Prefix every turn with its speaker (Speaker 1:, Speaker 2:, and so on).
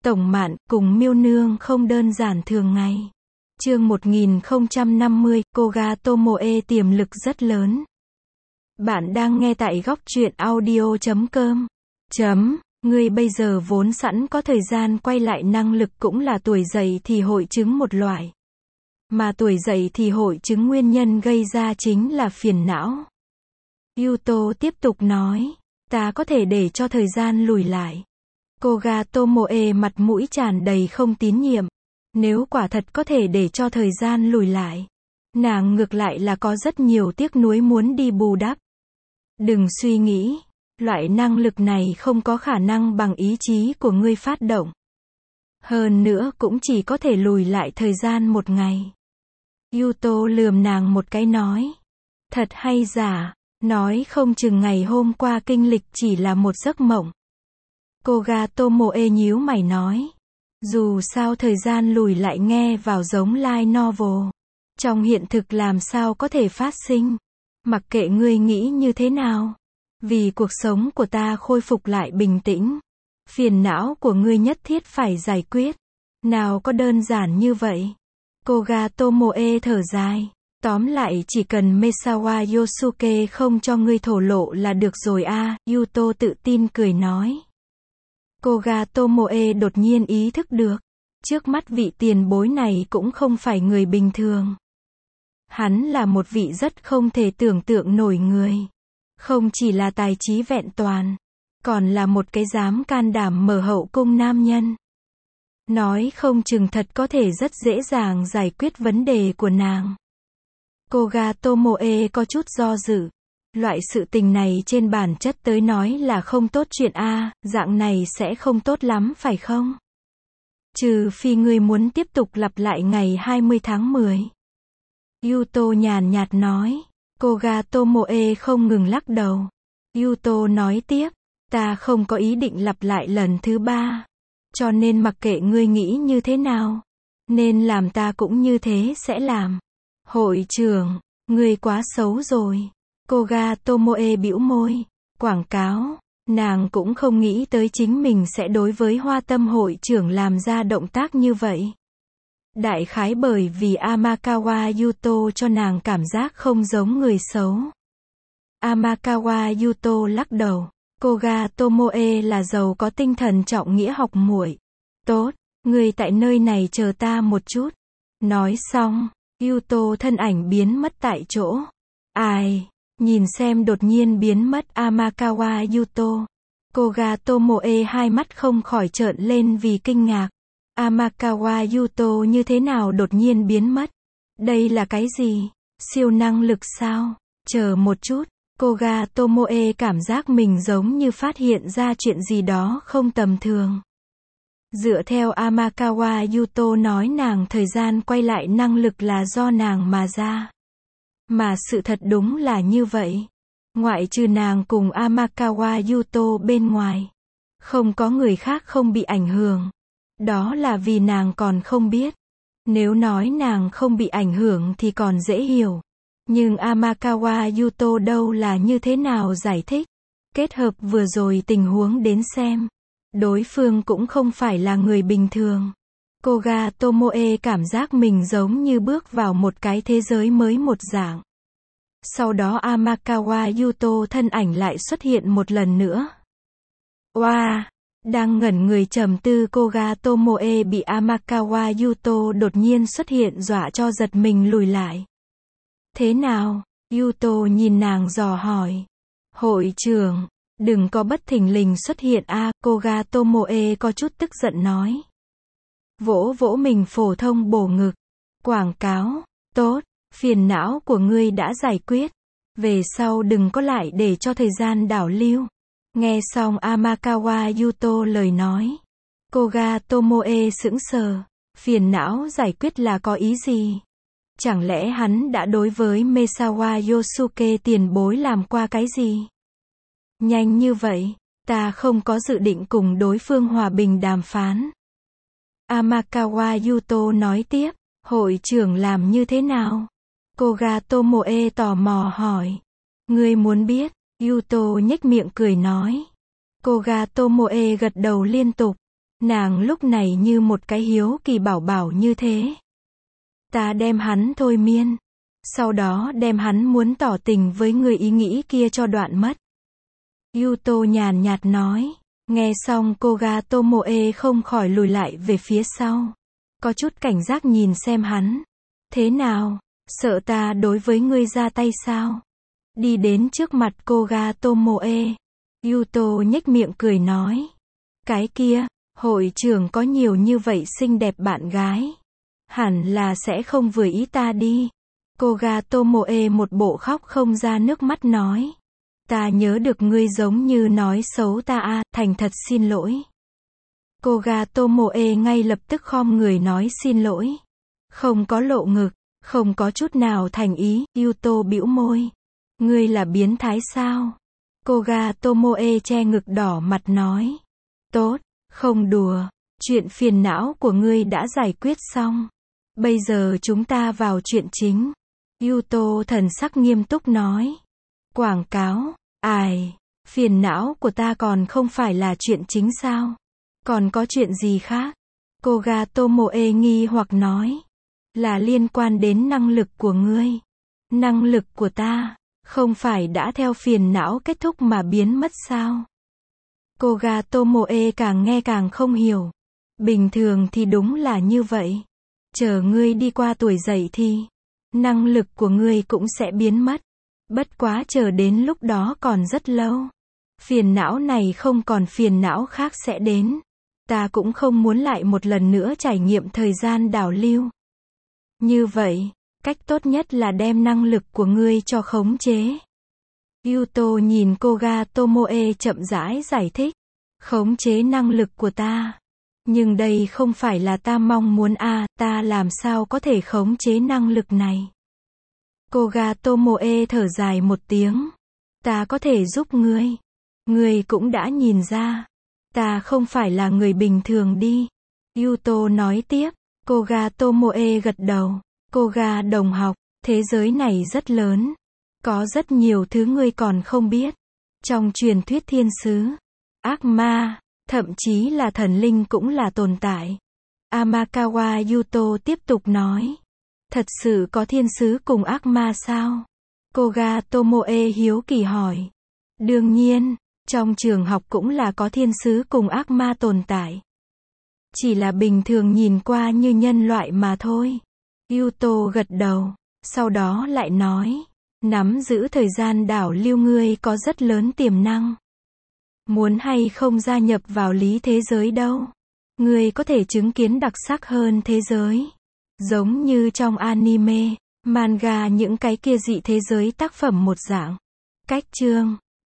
Speaker 1: Tổng Mạn cùng Miêu Nương không đơn giản thường ngày. Chương 1050, Koga Tomoe tiềm lực rất lớn. Bạn đang nghe tại góc truyện audio.com. Ngươi bây giờ vốn sẵn có thời gian quay lại năng lực cũng là tuổi dậy thì hội chứng một loại. Mà tuổi dậy thì hội chứng nguyên nhân gây ra chính là phiền não. Yuto tiếp tục nói, ta có thể để cho thời gian lùi lại. Koga Tomoe mặt mũi tràn đầy không tín nhiệm. Nếu quả thật có thể để cho thời gian lùi lại, nàng ngược lại là có rất nhiều tiếc nuối muốn đi bù đắp. Đừng suy nghĩ, loại năng lực này không có khả năng bằng ý chí của ngươi phát động. Hơn nữa cũng chỉ có thể lùi lại thời gian một ngày. Yuto lườm nàng một cái nói, thật hay giả, nói không chừng ngày hôm qua kinh lịch chỉ là một giấc mộng. Koga Tomoe nhíu mày nói, dù sao thời gian lùi lại nghe vào giống light novel. Trong hiện thực làm sao có thể phát sinh. Mặc kệ ngươi nghĩ như thế nào. Vì cuộc sống của ta khôi phục lại bình tĩnh. Phiền não của ngươi nhất thiết phải giải quyết. Nào có đơn giản như vậy. Koga Tomoe thở dài. Tóm lại chỉ cần Mesawa Yosuke không cho ngươi thổ lộ là được rồi a. Yuto tự tin cười nói. Koga Tomoe đột nhiên ý thức được, trước mắt vị tiền bối này cũng không phải người bình thường. Hắn là một vị rất không thể tưởng tượng nổi người. Không chỉ là tài trí vẹn toàn, còn là một cái dám can đảm mở hậu cung nam nhân. Nói không chừng thật có thể rất dễ dàng giải quyết vấn đề của nàng. Koga Tomoe có chút do dự. Loại sự tình này trên bản chất tới nói là không tốt chuyện a, dạng này sẽ không tốt lắm phải không? Trừ phi ngươi muốn tiếp tục lặp lại ngày 20 tháng 10. Yuto nhàn nhạt nói. Koga Tomoe không ngừng lắc đầu. Yuto nói tiếp, ta không có ý định lặp lại lần thứ 3. Cho nên mặc kệ ngươi nghĩ như thế nào, nên làm ta cũng như thế sẽ làm. Hội trưởng, ngươi quá xấu rồi. Koga Tomoe bĩu môi, quảng cáo, nàng cũng không nghĩ tới chính mình sẽ đối với Hoa Tâm hội trưởng làm ra động tác như vậy. Đại khái bởi vì Amakawa Yuto cho nàng cảm giác không giống người xấu. Amakawa Yuto lắc đầu, Koga Tomoe là giàu có tinh thần trọng nghĩa học muội. Tốt, người tại nơi này chờ ta một chút. Nói xong, Yuto thân ảnh biến mất tại chỗ. Ai? Nhìn xem đột nhiên biến mất Amakawa Yuto. Koga Tomoe hai mắt không khỏi trợn lên vì kinh ngạc. Amakawa Yuto như thế nào đột nhiên biến mất? Đây là cái gì? Siêu năng lực sao? Chờ một chút. Koga Tomoe cảm giác mình giống như phát hiện ra chuyện gì đó không tầm thường. Dựa theo Amakawa Yuto nói nàng thời gian quay lại năng lực là do nàng mà ra. Mà sự thật đúng là như vậy. Ngoại trừ nàng cùng Amakawa Yuto bên ngoài, không có người khác không bị ảnh hưởng. Đó là vì nàng còn không biết. Nếu nói nàng không bị ảnh hưởng thì còn dễ hiểu. Nhưng Amakawa Yuto đâu là như thế nào giải thích. Kết hợp vừa rồi tình huống đến xem. Đối phương cũng không phải là người bình thường. Koga Tomoe cảm giác mình giống như bước vào một cái thế giới mới một dạng. Sau đó Amakawa Yuto thân ảnh lại xuất hiện một lần nữa. Wow! Đang ngẩn người trầm tư Koga Tomoe bị Amakawa Yuto đột nhiên xuất hiện dọa cho giật mình lùi lại. Thế nào? Yuto nhìn nàng dò hỏi. Hội trưởng, đừng có bất thình lình xuất hiện a. Koga Tomoe có chút tức giận nói. Vỗ vỗ mình phổ thông bổ ngực. Quảng cáo, tốt, phiền não của ngươi đã giải quyết. Về sau đừng có lại để cho thời gian đảo lưu. Nghe xong Amakawa Yuto lời nói. Koga Tomoe sững sờ. Phiền não giải quyết là có ý gì? Chẳng lẽ hắn đã đối với Mesawa Yosuke tiền bối làm qua cái gì? Nhanh như vậy, ta không có dự định cùng đối phương hòa bình đàm phán. Amakawa Yuto nói tiếp, hội trưởng làm như thế nào? Koga Tomoe tò mò hỏi. Ngươi muốn biết? Yuto nhếch miệng cười nói. Koga Tomoe gật đầu liên tục. Nàng lúc này như một cái hiếu kỳ bảo bảo như thế. Ta đem hắn thôi miên. Sau đó đem hắn muốn tỏ tình với người ý nghĩ kia cho đoạn mất. Yuto nhàn nhạt nói. Nghe xong Koga Tomoe không khỏi lùi lại về phía sau. Có chút cảnh giác nhìn xem hắn. Thế nào? Sợ ta đối với ngươi ra tay sao? Đi đến trước mặt Koga Tomoe. Yuto nhếch miệng cười nói. Cái kia, hội trưởng có nhiều như vậy xinh đẹp bạn gái. Hẳn là sẽ không vừa ý ta đi. Koga Tomoe một bộ khóc không ra nước mắt nói. Ta nhớ được ngươi giống như nói xấu ta à, thành thật xin lỗi. Koga Tomoe ngay lập tức khom người nói xin lỗi. Không có lộ ngực, không có chút nào thành ý, Yuto bĩu môi. Ngươi là biến thái sao? Koga Tomoe che ngực đỏ mặt nói. Tốt, không đùa, chuyện phiền não của ngươi đã giải quyết xong. Bây giờ chúng ta vào chuyện chính. Yuto thần sắc nghiêm túc nói. Quảng cáo, ai, phiền não của ta còn không phải là chuyện chính sao? Còn có chuyện gì khác? Koga Tomoe nghi hoặc nói. Là liên quan đến năng lực của ngươi. Năng lực của ta, không phải đã theo phiền não kết thúc mà biến mất sao? Koga Tomoe càng nghe càng không hiểu. Bình thường thì đúng là như vậy. Chờ ngươi đi qua tuổi dậy thì, năng lực của ngươi cũng sẽ biến mất. Bất quá chờ đến lúc đó còn rất lâu. Phiền não này không còn phiền não khác sẽ đến. Ta cũng không muốn lại một lần nữa trải nghiệm thời gian đảo lưu. Như vậy, cách tốt nhất là đem năng lực của ngươi cho khống chế. Yuto nhìn Koga Tomoe chậm rãi giải thích. Khống chế năng lực của ta. Nhưng đây không phải là ta mong muốn à, ta làm sao có thể khống chế năng lực này. Koga Tomoe thở dài một tiếng. Ta có thể giúp ngươi. Ngươi cũng đã nhìn ra. Ta không phải là người bình thường đi. Yuto nói tiếp. Koga Tomoe gật đầu. Koga đồng học, thế giới này rất lớn. Có rất nhiều thứ ngươi còn không biết. Trong truyền thuyết thiên sứ, ác ma, thậm chí là thần linh cũng là tồn tại. Amakawa Yuto tiếp tục nói. Thật sự có thiên sứ cùng ác ma sao? Koga Tomoe hiếu kỳ hỏi. Đương nhiên, trong trường học cũng là có thiên sứ cùng ác ma tồn tại. Chỉ là bình thường nhìn qua như nhân loại mà thôi. Yuto gật đầu, sau đó lại nói. Nắm giữ thời gian đảo lưu ngươi có rất lớn tiềm năng. Muốn hay không gia nhập vào lý thế giới đâu. Ngươi có thể chứng kiến đặc sắc hơn thế giới. Giống như trong anime, manga những cái kia dị thế giới tác phẩm một dạng. Cách chương